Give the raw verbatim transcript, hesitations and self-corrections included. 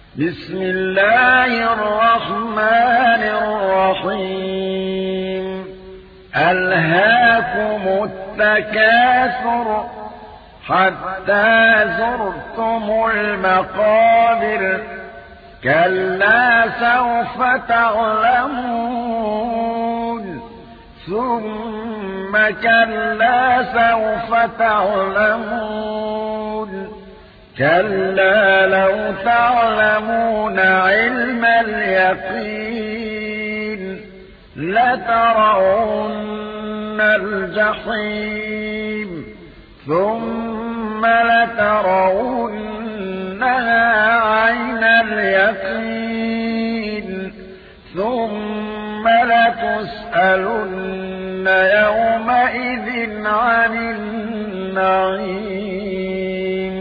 بسم الله الرحمن الرحيم ألهاكم التكاثر حتى زرتم المقابر كلا سوف تعلمون ثم كلا سوف تعلمون كلا لو تعلمون علم اليقين لترون الجحيم ثم لترونها عين اليقين ثم لتسألن يومئذ عن النعيم